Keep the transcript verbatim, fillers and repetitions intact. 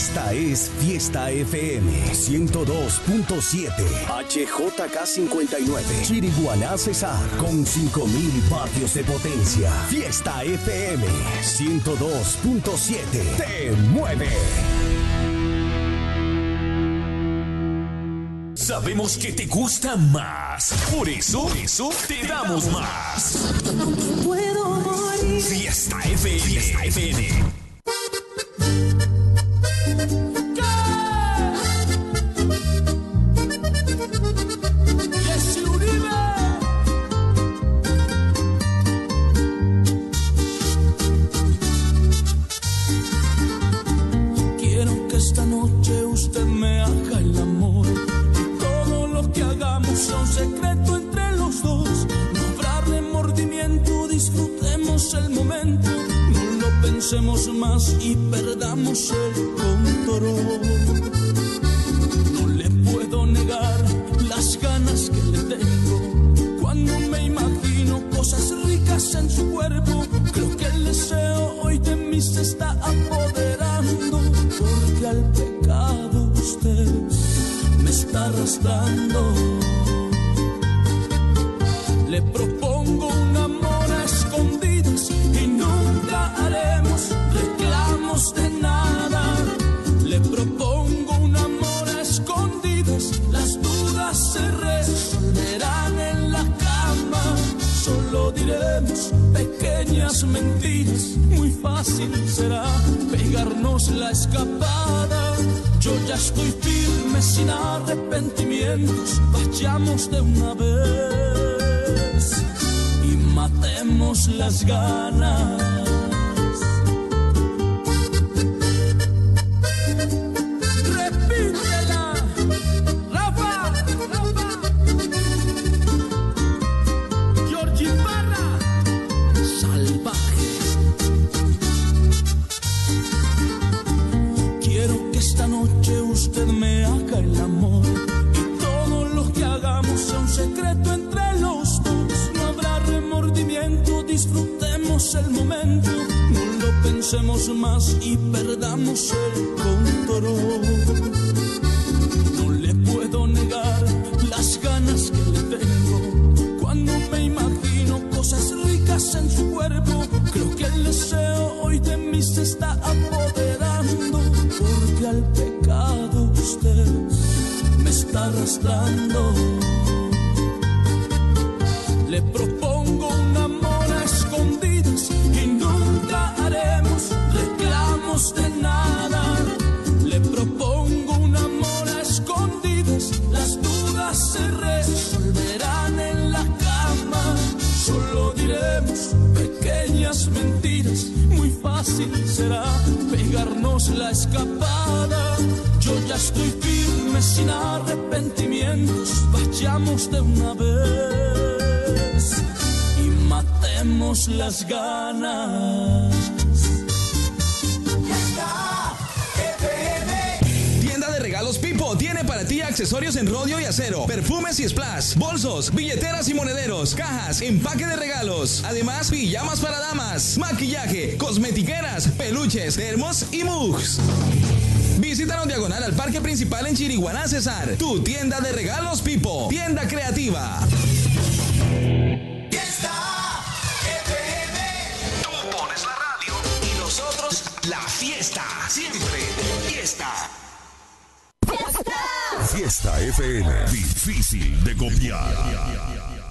Esta es Fiesta F M ciento dos punto siete, H J K cincuenta y nueve, Chiriguaná Cesar, con cinco mil vatios de potencia. Fiesta F M ciento dos punto siete, te mueve. Sabemos que te gusta más, por eso, por eso te damos más. Puedo morir. Fiesta F M, Fiesta F M. Quiero que esta noche usted me haga el amor. Todo lo que hagamos sea un secreto entre los dos. No habrá remordimiento, disfrutemos el momento. No lo pensemos más y perdamos el control. No le puedo negar las ganas que le tengo. Cuando me imagino cosas ricas en su cuerpo, creo que el deseo hoy de mí se está apoderando. Porque al pecado usted me está arrastrando. Le propongo un amor a escondidas y nunca haremos reclamos de nada. Le propongo un amor a escondidas, las dudas se resolverán en la cama. Solo diremos pequeñas mentiras, muy fácil será pegarnos la escapada. Yo ya estoy firme sin arrepentimientos, vayamos de una vez y matemos las ganas. Repítela, Rafa, Rafa, Georgie Parra, salvaje. Quiero que esta noche usted me haga el amor y todo lo que hagamos sea un secreto entre los dos. No habrá remordimiento, disfrutemos el momento. No lo pensemos más y perdamos el control. No le puedo negar las ganas que le tengo. Cuando me imagino cosas ricas en su cuerpo, creo que el deseo hoy de mí se está apoderando. Porque al pecado usted me está arrastrando. Le propongo un amor a escondidas y nunca haremos reclamos de nada. Le propongo un amor a escondidas, las dudas se resolverán en la cama. Solo diremos pequeñas mentiras, muy fácil será pegarnos la escapada. Yo ya estoy firme sin arrepentimientos, vayamos de una vez y matemos las ganas. Tienda de regalos Pipo tiene para ti accesorios en rodio y acero, perfumes y splash, bolsos, billeteras y monederos, cajas, empaque de regalos. Además, pijamas para damas, maquillaje, cosmetiqueras, peluches, termos y mugs. Visítanos diagonal al parque principal en Chiriguaná Cesar. Tu tienda de regalos Pipo, tienda creativa. Tú pones la radio y nosotros la fiesta. Siempre fiesta. Fiesta F M, difícil de copiar.